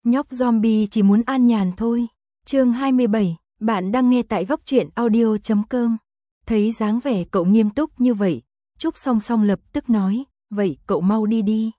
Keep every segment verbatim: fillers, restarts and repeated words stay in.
Nhóc zombie chỉ muốn an nhàn thôi. Chương hai mươi bảy, bạn đang nghe tại góc truyện audio chấm com. Thấy dáng vẻ cậu nghiêm túc như vậy, Trúc Song Song lập tức nói, vậy cậu mau đi đi.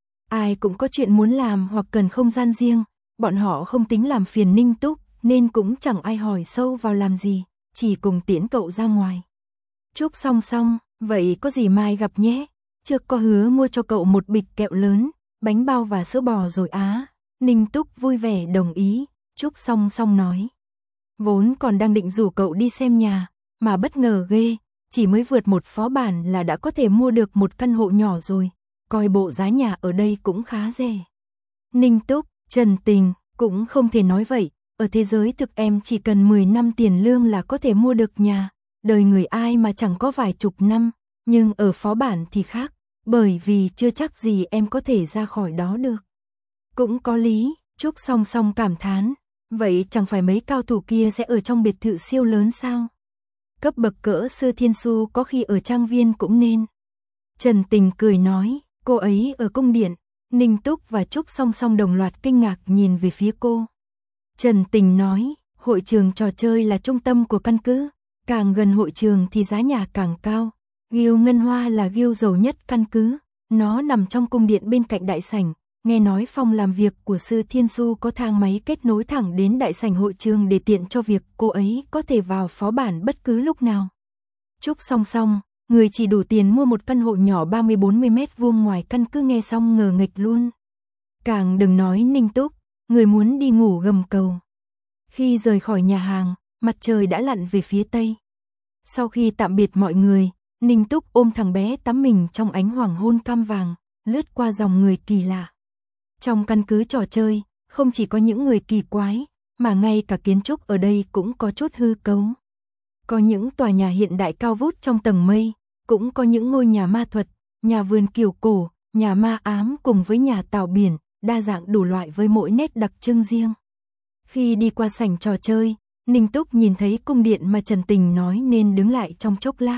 Ai cũng có chuyện muốn làm hoặc cần không gian riêng, bọn họ không tính làm phiền Ninh Túc, nên cũng chẳng ai hỏi sâu vào làm gì, chỉ cùng tiễn cậu ra ngoài. Trúc Song Song, vậy có gì mai gặp nhé, trước có hứa mua cho cậu một bịch kẹo lớn, bánh bao và sữa bò rồi á. Ninh Túc vui vẻ đồng ý, Trúc Song Song nói. Vốn còn đang định rủ cậu đi xem nhà, mà bất ngờ ghê, chỉ mới vượt một phó bản là đã có thể mua được một căn hộ nhỏ rồi, coi bộ giá nhà ở đây cũng khá rẻ. Ninh Túc, Trần Tình, cũng không thể nói vậy, ở thế giới thực em chỉ cần mười năm tiền lương là có thể mua được nhà, đời người ai mà chẳng có vài chục năm, nhưng ở phó bản thì khác, bởi vì chưa chắc gì em có thể ra khỏi đó được. Cũng có lý, Trúc Song Song cảm thán, vậy chẳng phải mấy cao thủ kia sẽ ở trong biệt thự siêu lớn sao? Cấp bậc cỡ Sư Thiên Su có khi ở trang viên cũng nên. Trần Tình cười nói, cô ấy ở cung điện. Ninh Túc và Trúc Song Song đồng loạt kinh ngạc nhìn về phía cô. Trần Tình nói, hội trường trò chơi là trung tâm của căn cứ, càng gần hội trường thì giá nhà càng cao. Ghiêu Ngân Hoa là ghiêu giàu nhất căn cứ, nó nằm trong cung điện bên cạnh đại sảnh. Nghe nói phòng làm việc của Sư Thiên Su có thang máy kết nối thẳng đến đại sảnh hội trường để tiện cho việc cô ấy có thể vào phó bản bất cứ lúc nào. Trúc Song Song, người chỉ đủ tiền mua một căn hộ nhỏ ba mươi bốn mươi mét vuông ngoài căn cứ nghe xong ngờ nghịch luôn. Càng đừng nói Ninh Túc, người muốn đi ngủ gầm cầu. Khi rời khỏi nhà hàng, mặt trời đã lặn về phía tây. Sau khi tạm biệt mọi người, Ninh Túc ôm thằng bé tắm mình trong ánh hoàng hôn cam vàng, lướt qua dòng người kỳ lạ. Trong căn cứ trò chơi, không chỉ có những người kỳ quái, mà ngay cả kiến trúc ở đây cũng có chút hư cấu. Có những tòa nhà hiện đại cao vút trong tầng mây, cũng có những ngôi nhà ma thuật, nhà vườn kiểu cổ, nhà ma ám cùng với nhà tàu biển, đa dạng đủ loại với mỗi nét đặc trưng riêng. Khi đi qua sảnh trò chơi, Ninh Túc nhìn thấy cung điện mà Trần Tình nói nên đứng lại trong chốc lát.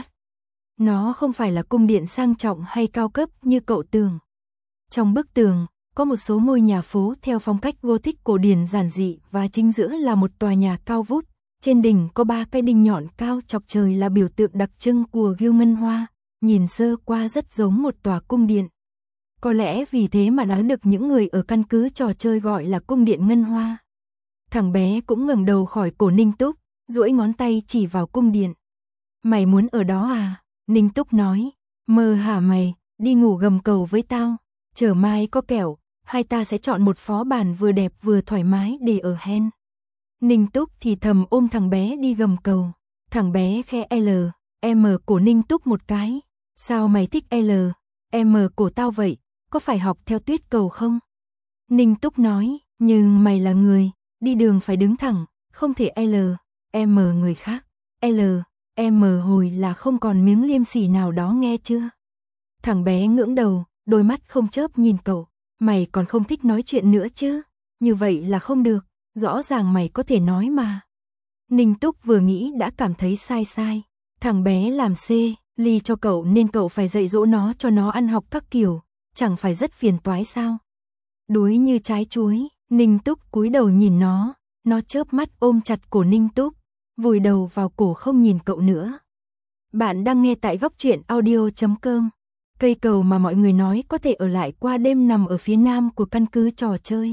Nó không phải là cung điện sang trọng hay cao cấp như cậu tưởng. Trong bức tường, có một số ngôi nhà phố theo phong cách Gothic cổ điển giản dị và chính giữa là một tòa nhà cao vút. Trên đỉnh có ba cái đinh nhọn cao chọc trời là biểu tượng đặc trưng của Ghiêu Ngân Hoa, nhìn sơ qua rất giống một tòa cung điện. Có lẽ vì thế mà nó được những người ở căn cứ trò chơi gọi là cung điện Ngân Hoa. Thằng bé cũng ngẩng đầu khỏi cổ Ninh Túc, duỗi ngón tay chỉ vào cung điện. Mày muốn ở đó à? Ninh Túc nói, mơ hả mày, đi ngủ gầm cầu với tao, chờ mai có kẻo, hai ta sẽ chọn một phó bản vừa đẹp vừa thoải mái để ở hen. Ninh Túc thì thầm ôm thằng bé đi gầm cầu, thằng bé khe L, M cổ Ninh Túc một cái, sao mày thích L, M cổ tao vậy, có phải học theo tuyết cầu không? Ninh Túc nói, nhưng mày là người, đi đường phải đứng thẳng, không thể L, M người khác, L, M hồi là không còn miếng liêm sỉ nào đó nghe chưa? Thằng bé ngưỡng đầu, đôi mắt không chớp nhìn cậu, mày còn không thích nói chuyện nữa chứ, như vậy là không được, rõ ràng mày có thể nói mà. Ninh Túc vừa nghĩ đã cảm thấy sai sai, thằng bé làm C, ly cho cậu nên cậu phải dạy dỗ nó cho nó ăn học các kiểu, chẳng phải rất phiền toái sao? Đuối như trái chuối, Ninh Túc cúi đầu nhìn nó, nó chớp mắt ôm chặt cổ Ninh Túc, vùi đầu vào cổ không nhìn cậu nữa. Bạn đang nghe tại góc truyện audio chấm com. Cây cầu mà mọi người nói có thể ở lại qua đêm nằm ở phía nam của căn cứ trò chơi.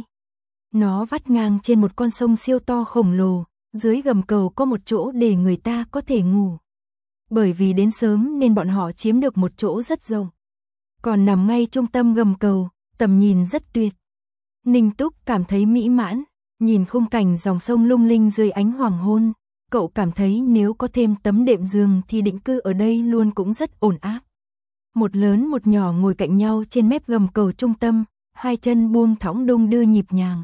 Nó vắt ngang trên một con sông siêu to khổng lồ, dưới gầm cầu có một chỗ để người ta có thể ngủ. Bởi vì đến sớm nên bọn họ chiếm được một chỗ rất rộng. Còn nằm ngay trung tâm gầm cầu, tầm nhìn rất tuyệt. Ninh Túc cảm thấy mỹ mãn, nhìn khung cảnh dòng sông lung linh dưới ánh hoàng hôn. Cậu cảm thấy nếu có thêm tấm đệm giường thì định cư ở đây luôn cũng rất ổn áp. Một lớn một nhỏ ngồi cạnh nhau trên mép gầm cầu trung tâm, hai chân buông thõng đung đưa nhịp nhàng.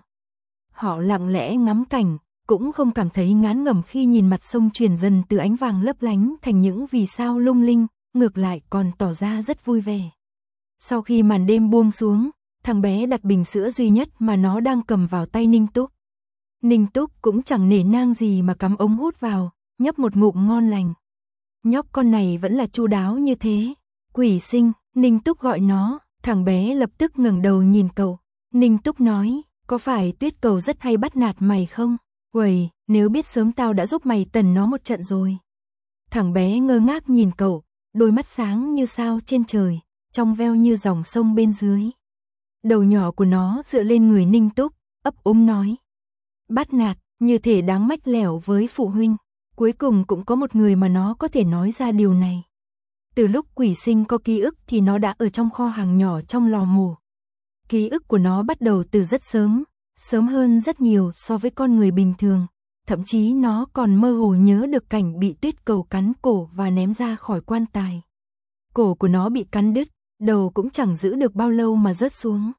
Họ lặng lẽ ngắm cảnh, cũng không cảm thấy ngán ngẩm khi nhìn mặt sông chuyển dần từ ánh vàng lấp lánh thành những vì sao lung linh, ngược lại còn tỏ ra rất vui vẻ. Sau khi màn đêm buông xuống, thằng bé đặt bình sữa duy nhất mà nó đang cầm vào tay Ninh Túc. Ninh Túc cũng chẳng nể nang gì mà cắm ống hút vào, nhấp một ngụm ngon lành. Nhóc con này vẫn là chu đáo như thế. Quỷ sinh, Ninh Túc gọi nó, thằng bé lập tức ngẩng đầu nhìn cậu. Ninh Túc nói, có phải tuyết cầu rất hay bắt nạt mày không? Uầy, nếu biết sớm tao đã giúp mày tần nó một trận rồi. Thằng bé ngơ ngác nhìn cậu, đôi mắt sáng như sao trên trời, trong veo như dòng sông bên dưới. Đầu nhỏ của nó dựa lên người Ninh Túc, ấp úng nói. Bắt nạt, như thể đáng mách lẻo với phụ huynh. Cuối cùng cũng có một người mà nó có thể nói ra điều này. Từ lúc Quỷ Sinh có ký ức thì nó đã ở trong kho hàng nhỏ trong lò mổ. Ký ức của nó bắt đầu từ rất sớm, sớm hơn rất nhiều so với con người bình thường. Thậm chí nó còn mơ hồ nhớ được cảnh bị tuyết cầu cắn cổ và ném ra khỏi quan tài. Cổ của nó bị cắn đứt, đầu cũng chẳng giữ được bao lâu mà rớt xuống.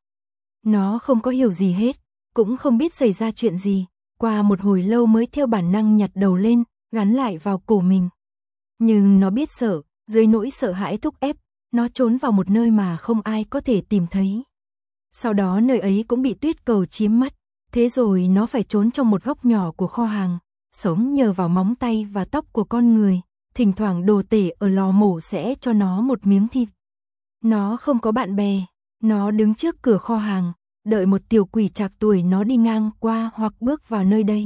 Nó không có hiểu gì hết, cũng không biết xảy ra chuyện gì, qua một hồi lâu mới theo bản năng nhặt đầu lên, gắn lại vào cổ mình. Nhưng nó biết sợ, dưới nỗi sợ hãi thúc ép, nó trốn vào một nơi mà không ai có thể tìm thấy. Sau đó nơi ấy cũng bị tuyết cầu chiếm mất, thế rồi nó phải trốn trong một góc nhỏ của kho hàng, sống nhờ vào móng tay và tóc của con người, thỉnh thoảng đồ tể ở lò mổ sẽ cho nó một miếng thịt. Nó không có bạn bè, nó đứng trước cửa kho hàng, đợi một tiểu quỷ trạc tuổi nó đi ngang qua hoặc bước vào nơi đây.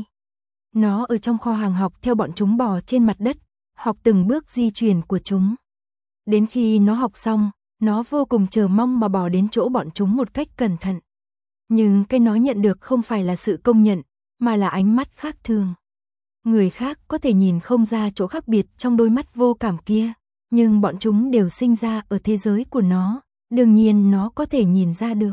Nó ở trong kho hàng học theo bọn chúng bò trên mặt đất, học từng bước di chuyển của chúng. Đến khi nó học xong, nó vô cùng chờ mong mà bò đến chỗ bọn chúng một cách cẩn thận. Nhưng cái nó nhận được không phải là sự công nhận, mà là ánh mắt khác thường. Người khác có thể nhìn không ra chỗ khác biệt trong đôi mắt vô cảm kia, nhưng bọn chúng đều sinh ra ở thế giới của nó, đương nhiên nó có thể nhìn ra được.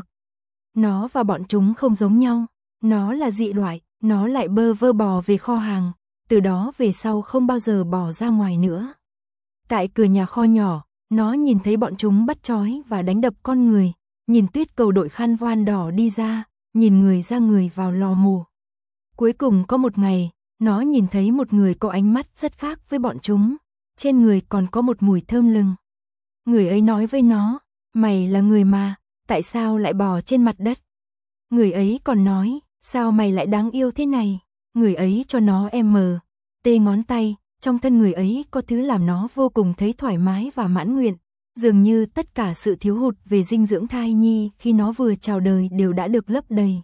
Nó và bọn chúng không giống nhau, nó là dị loại, nó lại bơ vơ bò về kho hàng, từ đó về sau không bao giờ bò ra ngoài nữa. Tại cửa nhà kho nhỏ, nó nhìn thấy bọn chúng bắt trói và đánh đập con người, nhìn tuyết cầu đội khăn voan đỏ đi ra, nhìn người ra người vào lò mổ. Cuối cùng có một ngày, nó nhìn thấy một người có ánh mắt rất khác với bọn chúng, trên người còn có một mùi thơm lừng. Người ấy nói với nó, mày là người mà, tại sao lại bò trên mặt đất? Người ấy còn nói, sao mày lại đáng yêu thế này? Người ấy cho nó M, T ngón tay, trong thân người ấy có thứ làm nó vô cùng thấy thoải mái và mãn nguyện. Dường như tất cả sự thiếu hụt về dinh dưỡng thai nhi khi nó vừa chào đời đều đã được lấp đầy.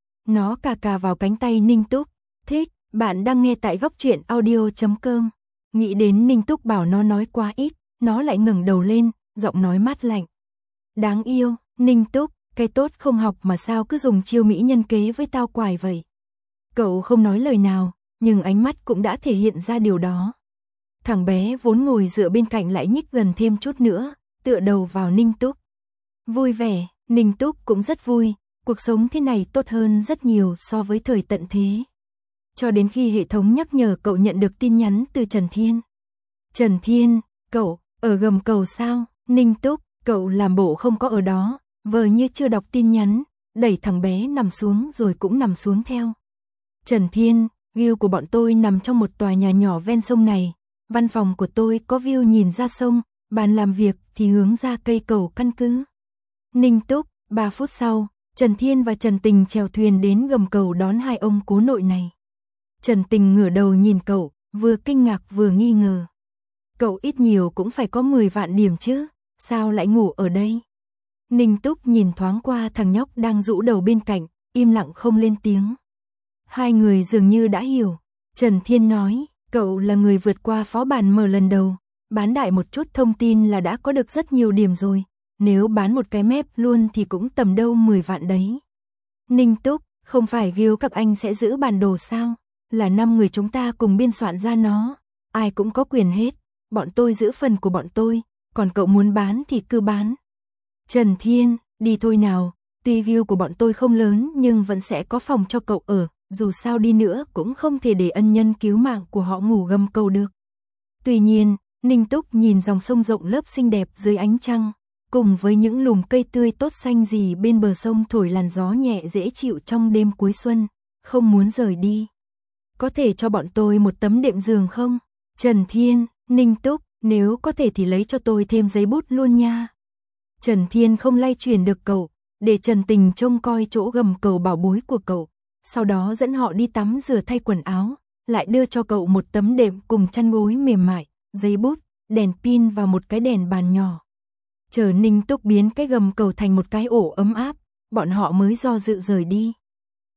Nó cà cà vào cánh tay Ninh Túc. Thích, bạn đang nghe tại góc truyện audio chấm com. Nghĩ đến Ninh Túc bảo nó nói quá ít, nó lại ngẩng đầu lên, giọng nói mát lạnh. Đáng yêu, Ninh Túc, cái tốt không học mà sao cứ dùng chiêu mỹ nhân kế với tao quài vậy. Cậu không nói lời nào, nhưng ánh mắt cũng đã thể hiện ra điều đó. Thằng bé vốn ngồi dựa bên cạnh lại nhích gần thêm chút nữa, tựa đầu vào Ninh Túc. Vui vẻ, Ninh Túc cũng rất vui, cuộc sống thế này tốt hơn rất nhiều so với thời tận thế. Cho đến khi hệ thống nhắc nhở cậu nhận được tin nhắn từ Trần Thiên. Trần Thiên, cậu, ở gầm cầu sao? Ninh Túc, cậu làm bộ không có ở đó, vờ như chưa đọc tin nhắn, đẩy thằng bé nằm xuống rồi cũng nằm xuống theo. Trần Thiên, guild của bọn tôi nằm trong một tòa nhà nhỏ ven sông này. Văn phòng của tôi có view nhìn ra sông, bàn làm việc thì hướng ra cây cầu căn cứ. Ninh Túc, ba phút sau, Trần Thiên và Trần Tình chèo thuyền đến gầm cầu đón hai ông cố nội này. Trần Tình ngửa đầu nhìn cậu, vừa kinh ngạc vừa nghi ngờ. Cậu ít nhiều cũng phải có mười vạn điểm chứ, sao lại ngủ ở đây? Ninh Túc nhìn thoáng qua thằng nhóc đang rũ đầu bên cạnh, im lặng không lên tiếng. Hai người dường như đã hiểu. Trần Thiên nói, cậu là người vượt qua phó bản mở lần đầu, bán đại một chút thông tin là đã có được rất nhiều điểm rồi, nếu bán một cái mép luôn thì cũng tầm đâu mười vạn đấy. Ninh Túc, không phải guild các anh sẽ giữ bản đồ sao? Là năm người chúng ta cùng biên soạn ra nó, ai cũng có quyền hết, bọn tôi giữ phần của bọn tôi, còn cậu muốn bán thì cứ bán. Trần Thiên, đi thôi nào, tuy guild của bọn tôi không lớn nhưng vẫn sẽ có phòng cho cậu ở. Dù sao đi nữa cũng không thể để ân nhân cứu mạng của họ ngủ gầm cầu được. Tuy nhiên, Ninh Túc nhìn dòng sông rộng lớp xinh đẹp dưới ánh trăng, cùng với những lùm cây tươi tốt xanh gì bên bờ sông thổi làn gió nhẹ dễ chịu trong đêm cuối xuân, không muốn rời đi. Có thể cho bọn tôi một tấm đệm giường không? Trần Thiên, Ninh Túc, nếu có thể thì lấy cho tôi thêm giấy bút luôn nha. Trần Thiên không lay chuyển được cậu, để Trần Tình trông coi chỗ gầm cầu bảo bối của cậu. Sau đó dẫn họ đi tắm rửa thay quần áo, lại đưa cho cậu một tấm đệm cùng chăn gối mềm mại, giấy bút, đèn pin và một cái đèn bàn nhỏ. Chờ Ninh Túc biến cái gầm cầu thành một cái ổ ấm áp, bọn họ mới do dự rời đi.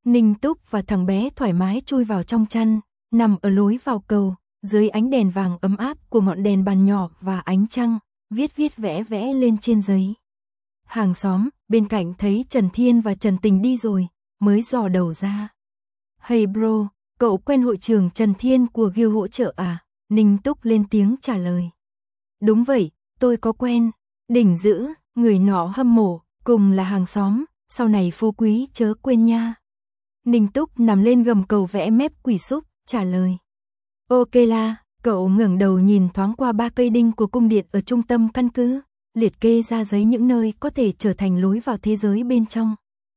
Ninh Túc và thằng bé thoải mái chui vào trong chăn, nằm ở lối vào cầu, dưới ánh đèn vàng ấm áp của ngọn đèn bàn nhỏ và ánh trăng, viết viết vẽ vẽ lên trên giấy. Hàng xóm bên cạnh thấy Trần Thiên và Trần Tình đi rồi, mới dò đầu ra. Hey bro, cậu quen hội trưởng Trần Thiên của Guild hỗ trợ à? Ninh Túc lên tiếng trả lời. Đúng vậy, tôi có quen. Đỉnh dữ, người nọ hâm mộ, cùng là hàng xóm, sau này phú quý chớ quên nha. Ninh Túc nằm lên gầm cầu vẽ mép quỷ xúc, trả lời. Ok la, cậu ngẩng đầu nhìn thoáng qua ba cây đinh của cung điện ở trung tâm căn cứ, liệt kê ra giấy những nơi có thể trở thành lối vào thế giới bên trong.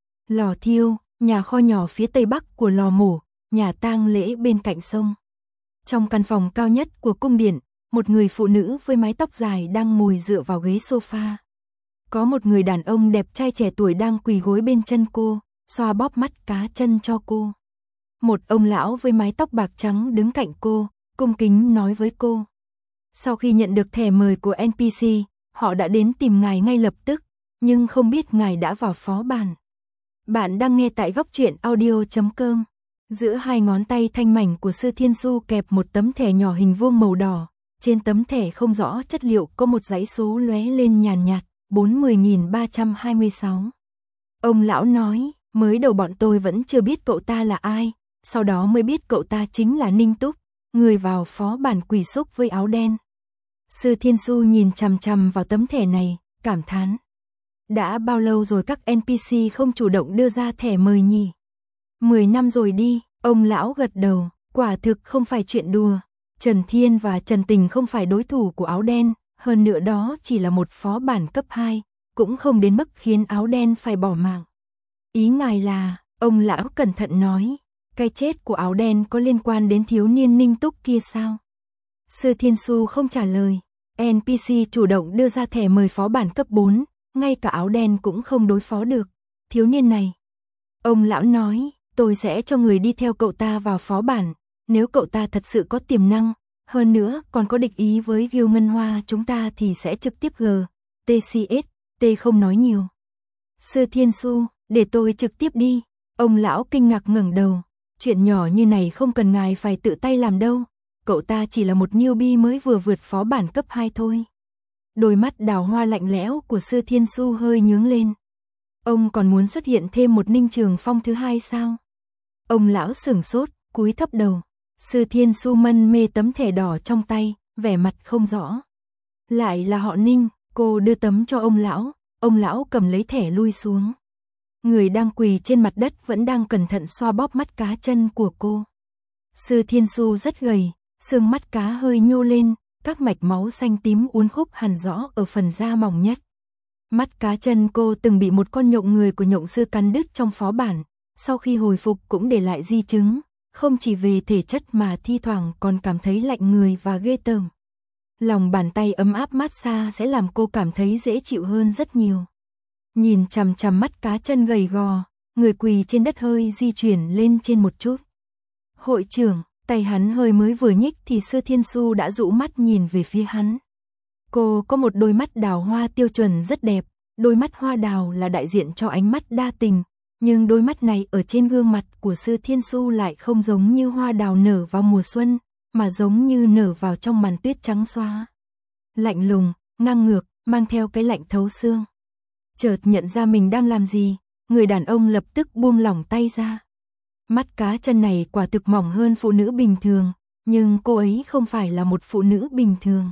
Lò thiêu, nhà kho nhỏ phía tây bắc của lò mổ, nhà tang lễ bên cạnh sông. Trong căn phòng cao nhất của cung điện, một người phụ nữ với mái tóc dài đang ngồi dựa vào ghế sofa. Có một người đàn ông đẹp trai trẻ tuổi đang quỳ gối bên chân cô, xoa bóp mắt cá chân cho cô. Một ông lão với mái tóc bạc trắng đứng cạnh cô, cung kính nói với cô. Sau khi nhận được thẻ mời của en pê xê, họ đã đến tìm ngài ngay lập tức, nhưng không biết ngài đã vào phó bản. Bạn đang nghe tại góc truyện audio chấm com. Giữa hai ngón tay thanh mảnh của Sư Thiên Su kẹp một tấm thẻ nhỏ hình vuông màu đỏ. Trên tấm thẻ không rõ chất liệu có một dãy số lóe lên nhàn nhạt, bốn mươi nghìn ba trăm hai mươi sáu. Ông lão nói, mới đầu bọn tôi vẫn chưa biết cậu ta là ai, sau đó mới biết cậu ta chính là Ninh Túc, người vào phó bản quỷ xúc với áo đen. Sư Thiên Su nhìn chằm chằm vào tấm thẻ này, cảm thán. Đã bao lâu rồi các en pê xê không chủ động đưa ra thẻ mời nhỉ? Mười năm rồi đi, ông lão gật đầu, quả thực không phải chuyện đùa. Trần Thiên và Trần Tình không phải đối thủ của áo đen, hơn nữa đó chỉ là một phó bản cấp hai, cũng không đến mức khiến áo đen phải bỏ mạng. Ý ngài là, ông lão cẩn thận nói, cái chết của áo đen có liên quan đến thiếu niên Ninh Túc kia sao? Sư Thiên Su không trả lời, en pê xê chủ động đưa ra thẻ mời phó bản cấp bốn, ngay cả áo đen cũng không đối phó được. Thiếu niên này, ông lão nói, tôi sẽ cho người đi theo cậu ta vào phó bản, nếu cậu ta thật sự có tiềm năng, hơn nữa còn có địch ý với Guild Ngân Hoa chúng ta thì sẽ trực tiếp G, tê xê ét, T không nói nhiều. Sư Thiên Su, để tôi trực tiếp đi, ông lão kinh ngạc ngẩng đầu, chuyện nhỏ như này không cần ngài phải tự tay làm đâu, cậu ta chỉ là một newbie mới vừa vượt phó bản cấp hai thôi. Đôi mắt đào hoa lạnh lẽo của Sư Thiên Su hơi nhướng lên. Ông còn muốn xuất hiện thêm một Ninh Trường Phong thứ hai sao? Ông lão sửng sốt, cúi thấp đầu. Sư Thiên Su mân mê tấm thẻ đỏ trong tay, vẻ mặt không rõ. Lại là họ Ninh, cô đưa tấm cho ông lão, ông lão cầm lấy thẻ lui xuống. Người đang quỳ trên mặt đất vẫn đang cẩn thận xoa bóp mắt cá chân của cô. Sư Thiên Su rất gầy, xương mắt cá hơi nhô lên, các mạch máu xanh tím uốn khúc hằn rõ ở phần da mỏng nhất. Mắt cá chân cô từng bị một con nhộng người của nhộng sư cắn đứt trong phó bản, sau khi hồi phục cũng để lại di chứng, không chỉ về thể chất mà thi thoảng còn cảm thấy lạnh người và ghê tởm. Lòng bàn tay ấm áp mát xa sẽ làm cô cảm thấy dễ chịu hơn rất nhiều. Nhìn chằm chằm mắt cá chân gầy gò, người quỳ trên đất hơi di chuyển lên trên một chút. Hội trưởng, tay hắn hơi mới vừa nhích thì Sư Thiên Su đã dụ mắt nhìn về phía hắn. Cô có một đôi mắt đào hoa tiêu chuẩn rất đẹp, đôi mắt hoa đào là đại diện cho ánh mắt đa tình, nhưng đôi mắt này ở trên gương mặt của Sư Thiên Su lại không giống như hoa đào nở vào mùa xuân, mà giống như nở vào trong màn tuyết trắng xóa. Lạnh lùng, ngang ngược, mang theo cái lạnh thấu xương. Chợt nhận ra mình đang làm gì, người đàn ông lập tức buông lỏng tay ra. Mắt cá chân này quả thực mỏng hơn phụ nữ bình thường, nhưng cô ấy không phải là một phụ nữ bình thường.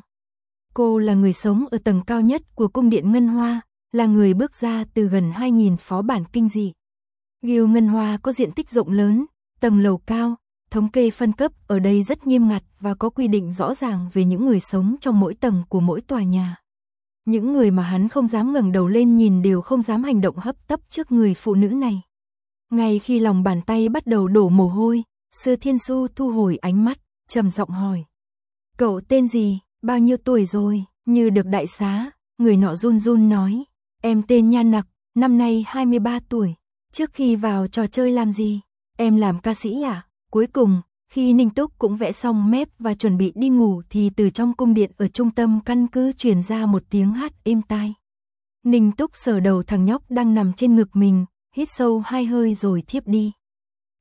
Cô là người sống ở tầng cao nhất của cung điện Ngân Hoa, là người bước ra từ gần hai nghìn phó bản kinh dị. Guild Ngân Hoa có diện tích rộng lớn, tầng lầu cao, thống kê phân cấp ở đây rất nghiêm ngặt và có quy định rõ ràng về những người sống trong mỗi tầng của mỗi tòa nhà. Những người mà hắn không dám ngẩng đầu lên nhìn đều không dám hành động hấp tấp trước người phụ nữ này. Ngay khi lòng bàn tay bắt đầu đổ mồ hôi, Sư Thiên Su thu hồi ánh mắt, trầm giọng hỏi. Cậu tên gì, bao nhiêu tuổi rồi? Như được đại xá, người nọ run run nói. Em tên Nhan Nặc, năm nay hai mươi ba tuổi. Trước khi vào trò chơi làm gì? Em làm ca sĩ à? Cuối cùng, khi Ninh Túc cũng vẽ xong mép và chuẩn bị đi ngủ thì từ trong cung điện ở trung tâm căn cứ truyền ra một tiếng hát êm tai. Ninh Túc sờ đầu thằng nhóc đang nằm trên ngực mình, hít sâu hai hơi rồi thiếp đi.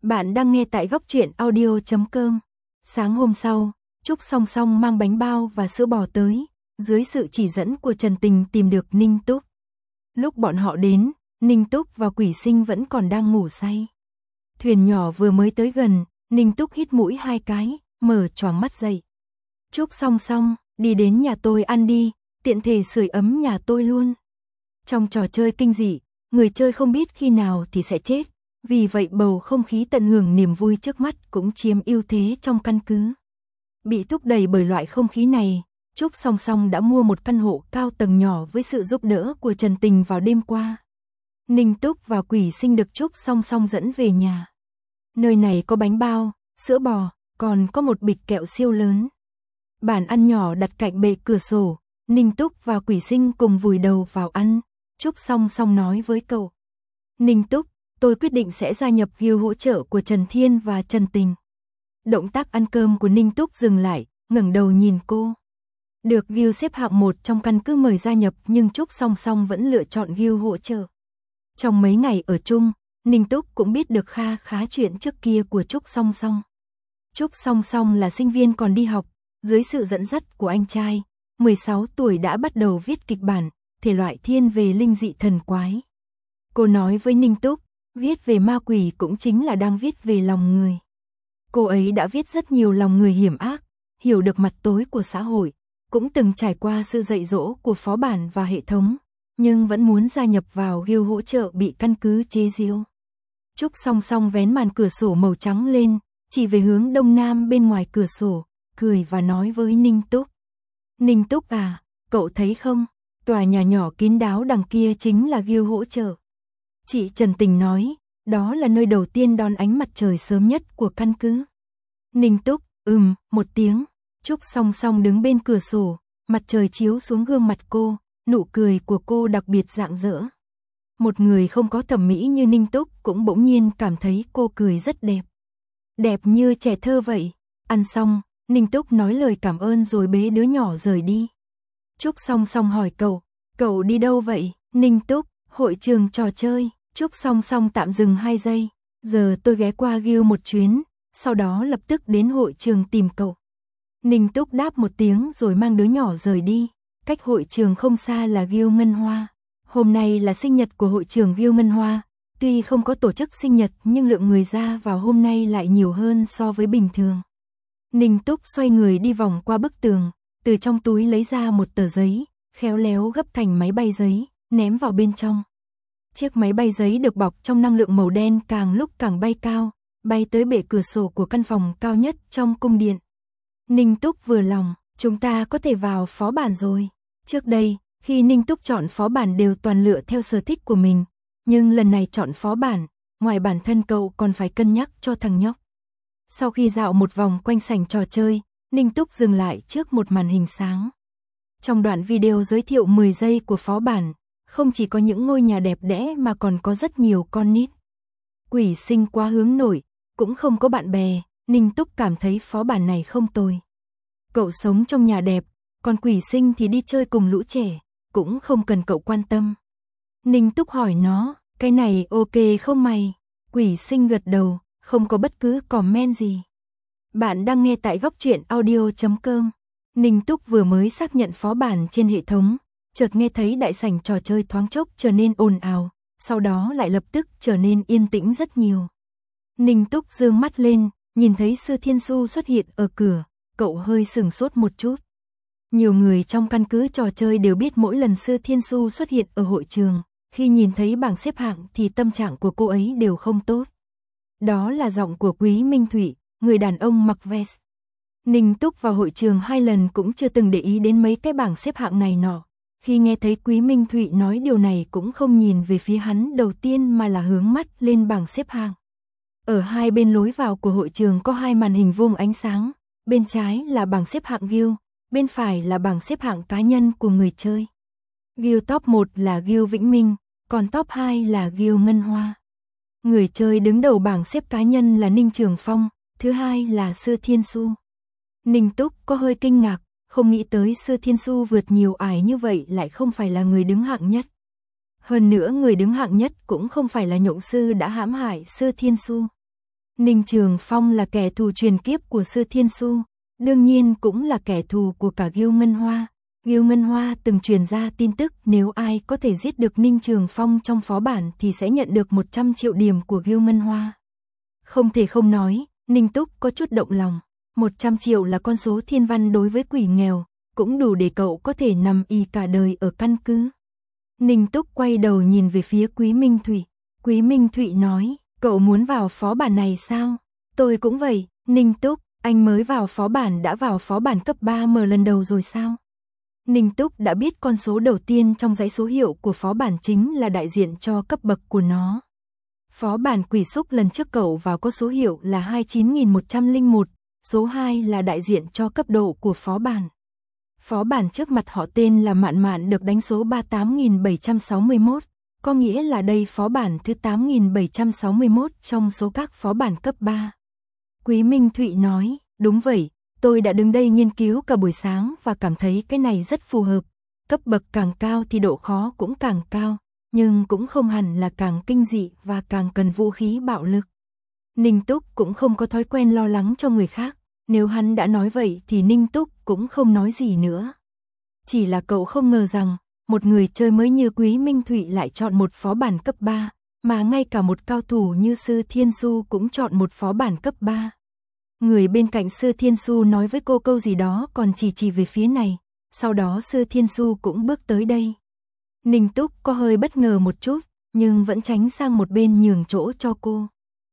Bạn đang nghe tại góc truyện audio chấm com. Sáng hôm sau, Trúc Song Song mang bánh bao và sữa bò tới, dưới sự chỉ dẫn của Trần Tình tìm được Ninh Túc. Lúc bọn họ đến, Ninh Túc và Quỷ Sinh vẫn còn đang ngủ say. Thuyền nhỏ vừa mới tới gần, Ninh Túc hít mũi hai cái, mở choàng mắt dậy. Trúc Song Song, đi đến nhà tôi ăn đi, tiện thể sưởi ấm nhà tôi luôn. Trong trò chơi kinh dị, người chơi không biết khi nào thì sẽ chết, vì vậy bầu không khí tận hưởng niềm vui trước mắt cũng chiếm ưu thế trong căn cứ. Bị thúc đẩy bởi loại không khí này, Trúc Song Song đã mua một căn hộ cao tầng nhỏ với sự giúp đỡ của Trần Tình vào đêm qua. Ninh Túc và Quỷ Sinh được Trúc Song Song dẫn về nhà. Nơi này có bánh bao, sữa bò, còn có một bịch kẹo siêu lớn. Bàn ăn nhỏ đặt cạnh bệ cửa sổ, Ninh Túc và Quỷ Sinh cùng vùi đầu vào ăn. Trúc Song Song nói với cậu: Ninh Túc, tôi quyết định sẽ gia nhập guild hỗ trợ của Trần Thiên và Trần Tình. Động tác ăn cơm của Ninh Túc dừng lại, ngẩng đầu nhìn cô. Được guild xếp hạng một trong căn cứ mời gia nhập, nhưng Trúc Song Song vẫn lựa chọn guild hỗ trợ. Trong mấy ngày ở chung, Ninh Túc cũng biết được kha khá chuyện trước kia của Trúc Song Song. Trúc Song Song là sinh viên còn đi học, dưới sự dẫn dắt của anh trai, mười sáu tuổi đã bắt đầu viết kịch bản, thể loại thiên về linh dị thần quái. Cô nói với Ninh Túc, viết về ma quỷ cũng chính là đang viết về lòng người. Cô ấy đã viết rất nhiều lòng người hiểm ác, hiểu được mặt tối của xã hội, cũng từng trải qua sự dạy dỗ của phó bản và hệ thống, nhưng vẫn muốn gia nhập vào guild hỗ trợ bị căn cứ chế giễu. Trúc Song Song vén màn cửa sổ màu trắng lên, chỉ về hướng đông nam bên ngoài cửa sổ, cười và nói với Ninh Túc. Ninh Túc à, cậu thấy không, tòa nhà nhỏ kín đáo đằng kia chính là guild hỗ trợ. Chị Trần Tình nói, đó là nơi đầu tiên đón ánh mặt trời sớm nhất của căn cứ. Ninh Túc, ừm, một tiếng. Trúc Song Song đứng bên cửa sổ, mặt trời chiếu xuống gương mặt cô, nụ cười của cô đặc biệt rạng rỡ. Một người không có thẩm mỹ như Ninh Túc cũng bỗng nhiên cảm thấy cô cười rất đẹp. Đẹp như trẻ thơ vậy. Ăn xong, Ninh Túc nói lời cảm ơn rồi bế đứa nhỏ rời đi. Trúc Song Song hỏi cậu, cậu đi đâu vậy? Ninh Túc, hội trường trò chơi. Trúc Song Song tạm dừng hai giây. Giờ tôi ghé qua guild một chuyến, sau đó lập tức đến hội trường tìm cậu. Ninh Túc đáp một tiếng rồi mang đứa nhỏ rời đi. Cách hội trường không xa là guild Ngân Hoa. Hôm nay là sinh nhật của hội trưởng guild Ngân Hoa. Tuy không có tổ chức sinh nhật nhưng lượng người ra vào hôm nay lại nhiều hơn so với bình thường. Ninh Túc xoay người đi vòng qua bức tường, từ trong túi lấy ra một tờ giấy, khéo léo gấp thành máy bay giấy, ném vào bên trong. Chiếc máy bay giấy được bọc trong năng lượng màu đen càng lúc càng bay cao, bay tới bệ cửa sổ của căn phòng cao nhất trong cung điện. Ninh Túc vừa lòng, chúng ta có thể vào phó bản rồi. Trước đây, khi Ninh Túc chọn phó bản đều toàn lựa theo sở thích của mình, nhưng lần này chọn phó bản, ngoài bản thân cậu còn phải cân nhắc cho thằng nhóc. Sau khi dạo một vòng quanh sảnh trò chơi, Ninh Túc dừng lại trước một màn hình sáng. Trong đoạn video giới thiệu mười giây của phó bản, không chỉ có những ngôi nhà đẹp đẽ mà còn có rất nhiều con nít. Quỷ Sinh quá hướng nội, cũng không có bạn bè, Ninh Túc cảm thấy phó bản này không tồi. Cậu sống trong nhà đẹp, còn Quỷ Sinh thì đi chơi cùng lũ trẻ, cũng không cần cậu quan tâm. Ninh Túc hỏi nó, cái này ok không mày? Quỷ Sinh gật đầu, không có bất cứ comment gì. Bạn đang nghe tại góc truyện audio chấm com. Ninh Túc vừa mới xác nhận phó bản trên hệ thống, chợt nghe thấy đại sảnh trò chơi thoáng chốc trở nên ồn ào, sau đó lại lập tức trở nên yên tĩnh rất nhiều. Ninh Túc giương mắt lên, nhìn thấy Sư Thiên Su xuất hiện ở cửa, cậu hơi sửng sốt một chút. Nhiều người trong căn cứ trò chơi đều biết mỗi lần Sư Thiên Su xuất hiện ở hội trường, khi nhìn thấy bảng xếp hạng thì tâm trạng của cô ấy đều không tốt. Đó là giọng của Quý Minh Thụy, người đàn ông mặc vest. Ninh Túc vào hội trường hai lần cũng chưa từng để ý đến mấy cái bảng xếp hạng này nọ. Khi nghe thấy Quý Minh Thụy nói điều này cũng không nhìn về phía hắn đầu tiên mà là hướng mắt lên bảng xếp hạng. Ở hai bên lối vào của hội trường có hai màn hình vuông ánh sáng, bên trái là bảng xếp hạng guild, bên phải là bảng xếp hạng cá nhân của người chơi. Guild top một là guild Vĩnh Minh, còn top hai là guild Ngân Hoa. Người chơi đứng đầu bảng xếp cá nhân là Ninh Trường Phong, thứ hai là Sư Thiên Su. Ninh Túc có hơi kinh ngạc, không nghĩ tới Sư Thiên Su vượt nhiều ải như vậy lại không phải là người đứng hạng nhất. Hơn nữa người đứng hạng nhất cũng không phải là nhộng sư đã hãm hại Sư Thiên Su. Ninh Trường Phong là kẻ thù truyền kiếp của Sư Thiên Su, đương nhiên cũng là kẻ thù của cả Gươm Ngân Hoa. Gươm Ngân Hoa từng truyền ra tin tức nếu ai có thể giết được Ninh Trường Phong trong phó bản thì sẽ nhận được một trăm triệu điểm của Gươm Ngân Hoa. Không thể không nói, Ninh Túc có chút động lòng. một trăm triệu là con số thiên văn đối với quỷ nghèo, cũng đủ để cậu có thể nằm y cả đời ở căn cứ. Ninh Túc quay đầu nhìn về phía Quý Minh Thụy. Quý Minh Thụy nói, cậu muốn vào phó bản này sao? Tôi cũng vậy. Ninh Túc, anh mới vào phó bản đã vào phó bản cấp ba M lần đầu rồi sao? Ninh Túc đã biết con số đầu tiên trong dãy số hiệu của phó bản chính là đại diện cho cấp bậc của nó. Phó bản Quỷ Xúc lần trước cậu vào có số hiệu là hai mươi chín nghìn một trăm lẻ một, số hai là đại diện cho cấp độ của phó bản. Phó bản trước mặt họ tên là Mạn Mạn được đánh số ba mươi tám nghìn bảy trăm sáu mươi mốt, có nghĩa là đây phó bản thứ tám nghìn bảy trăm sáu mươi mốt trong số các phó bản cấp ba. Quý Minh Thụy nói, đúng vậy, tôi đã đứng đây nghiên cứu cả buổi sáng và cảm thấy cái này rất phù hợp. Cấp bậc càng cao thì độ khó cũng càng cao, nhưng cũng không hẳn là càng kinh dị và càng cần vũ khí bạo lực. Ninh Túc cũng không có thói quen lo lắng cho người khác, nếu hắn đã nói vậy thì Ninh Túc cũng không nói gì nữa. Chỉ là cậu không ngờ rằng, một người chơi mới như Quý Minh Thụy lại chọn một phó bản cấp ba, mà ngay cả một cao thủ như Sư Thiên Su cũng chọn một phó bản cấp ba. Người bên cạnh Sư Thiên Su nói với cô câu gì đó còn chỉ chỉ về phía này, sau đó Sư Thiên Su cũng bước tới đây. Ninh Túc có hơi bất ngờ một chút, nhưng vẫn tránh sang một bên nhường chỗ cho cô.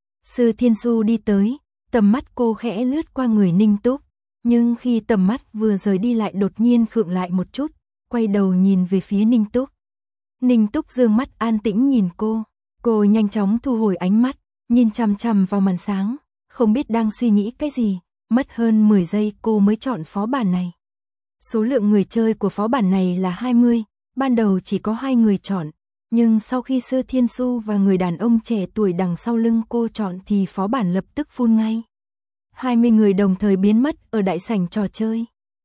Sư Thiên Su đi tới, tầm mắt cô khẽ lướt qua người Ninh Túc, nhưng khi tầm mắt vừa rời đi lại đột nhiên khựng lại một chút, quay đầu nhìn về phía Ninh Túc. Ninh Túc dương mắt an tĩnh nhìn cô, cô nhanh chóng thu hồi ánh mắt, nhìn chằm chằm vào màn sáng, không biết đang suy nghĩ cái gì, mất hơn mười giây cô mới chọn phó bản này. Số lượng người chơi của phó bản này là hai mươi, ban đầu chỉ có hai người chọn, nhưng sau khi Sư Thiên Su và người đàn ông trẻ tuổi đằng sau lưng cô chọn thì phó bản lập tức full ngay. hai mươi người đồng thời biến mất ở đại sảnh trò chơi.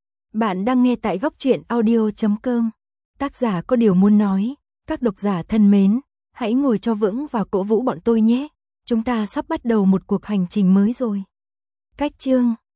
Bạn đang nghe tại góc truyện audio chấm com. Tác giả có điều muốn nói, các độc giả thân mến, hãy ngồi cho vững và cổ vũ bọn tôi nhé. Chúng ta sắp bắt đầu một cuộc hành trình mới rồi. Cách chương